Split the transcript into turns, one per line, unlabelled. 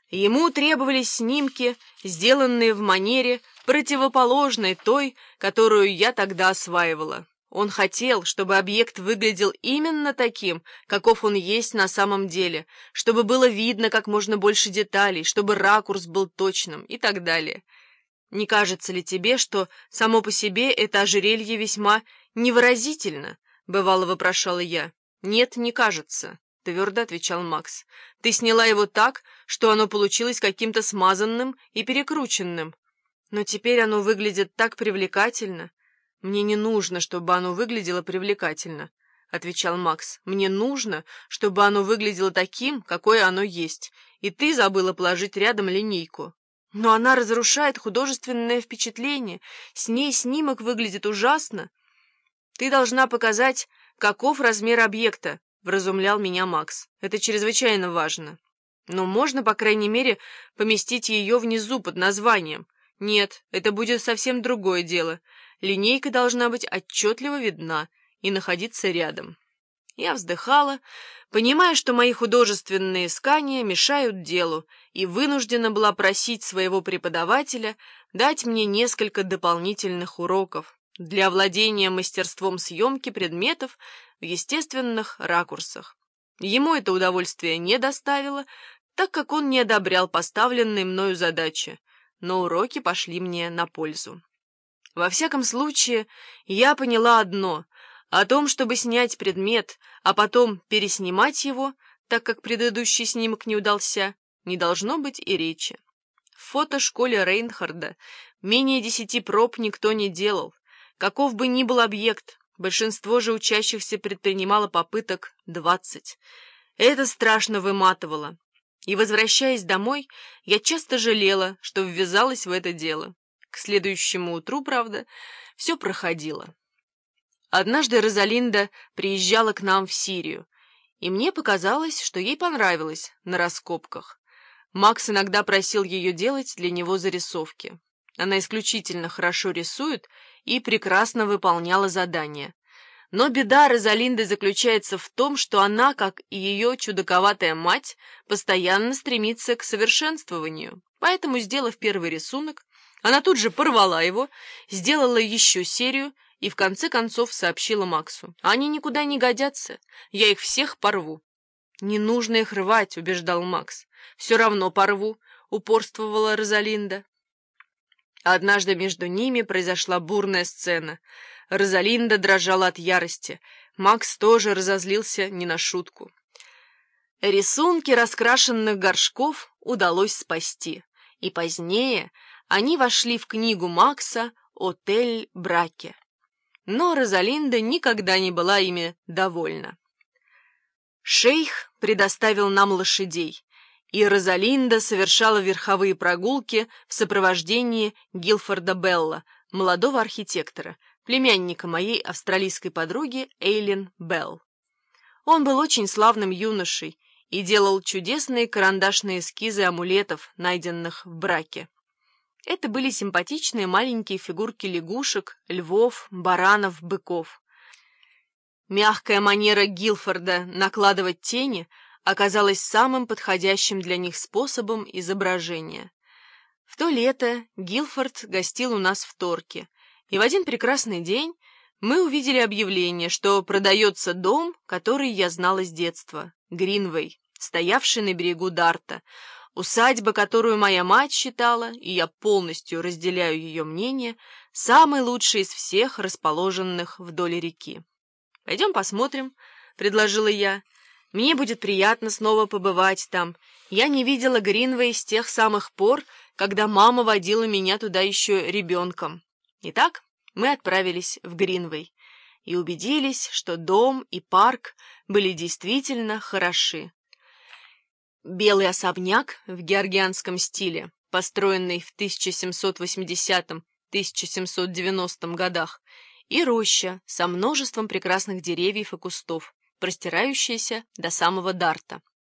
Ему требовались снимки, сделанные в манере, противоположной той, которую я тогда осваивала. Он хотел, чтобы объект выглядел именно таким, каков он есть на самом деле, чтобы было видно как можно больше деталей, чтобы ракурс был точным и так далее. Не кажется ли тебе, что само по себе это ожерелье весьма невыразительно? Бывало, вопрошала я. Нет, не кажется, твердо отвечал Макс. Ты сняла его так, что оно получилось каким-то смазанным и перекрученным. Но теперь оно выглядит так привлекательно. Мне не нужно, чтобы оно выглядело привлекательно, отвечал Макс. Мне нужно, чтобы оно выглядело таким, какое оно есть. И ты забыла положить рядом линейку. Но она разрушает художественное впечатление. С ней снимок выглядит ужасно. Ты должна показать, каков размер объекта, вразумлял меня Макс. Это чрезвычайно важно. Но можно, по крайней мере, поместить ее внизу под названием. Нет, это будет совсем другое дело. Линейка должна быть отчетливо видна и находиться рядом. Я вздыхала, понимая, что мои художественные искания мешают делу, и вынуждена была просить своего преподавателя дать мне несколько дополнительных уроков для овладения мастерством съемки предметов в естественных ракурсах. Ему это удовольствие не доставило, так как он не одобрял поставленные мною задачи, но уроки пошли мне на пользу. Во всяком случае, я поняла одно — о том, чтобы снять предмет, а потом переснимать его, так как предыдущий снимок не удался, не должно быть и речи. В фотошколе Рейнхарда менее 10 проб никто не делал. Каков бы ни был объект, большинство же учащихся предпринимало попыток 20. Это страшно выматывало. И, возвращаясь домой, я часто жалела, что ввязалась в это дело. К следующему утру, правда, все проходило. Однажды Розалинда приезжала к нам в Сирию, и мне показалось, что ей понравилось на раскопках. Макс иногда просил ее делать для него зарисовки. Она исключительно хорошо рисует и прекрасно выполняла задания. Но беда Розалинды заключается в том, что она, как и ее чудаковатая мать, постоянно стремится к совершенствованию. Поэтому, сделав первый рисунок, она тут же порвала его, сделала еще серию и в конце концов сообщила Максу: «Они никуда не годятся, я их всех порву». «Не нужно их рвать», — убеждал Макс. «Все равно порву», — упорствовала Розалинда. Однажды между ними произошла бурная сцена. Розалинда дрожала от ярости. Макс тоже разозлился не на шутку. Рисунки раскрашенных горшков удалось спасти, и позднее они вошли в книгу Макса «Отель Браке». Но Розалинда никогда не была ими довольна. Шейх предоставил нам лошадей, и Розалинда совершала верховые прогулки в сопровождении Гилфорда Белла, молодого архитектора, племянника моей австралийской подруги Эйлин Белл. Он был очень славным юношей и делал чудесные карандашные эскизы амулетов, найденных в Браке. Это были симпатичные маленькие фигурки лягушек, львов, баранов, быков. Мягкая манера Гилфорда накладывать тени оказалась самым подходящим для них способом изображения. В то лето Гилфорд гостил у нас в Торке, и в один прекрасный день мы увидели объявление, что продается дом, который я знала с детства, Гринвей, стоявший на берегу Дарта, усадьба, которую моя мать считала, и я полностью разделяю ее мнение, самой лучшей из всех расположенных вдоль реки. «Пойдем посмотрим», — предложила я. «Мне будет приятно снова побывать там. Я не видела Гринвей с тех самых пор, когда мама водила меня туда еще ребенком». Итак, мы отправились в Гринвей и убедились, что дом и парк были действительно хороши. Белый особняк в георгианском стиле, построенный в 1780-1790 годах, и роща со множеством прекрасных деревьев и кустов, простирающаяся до самого Дарта.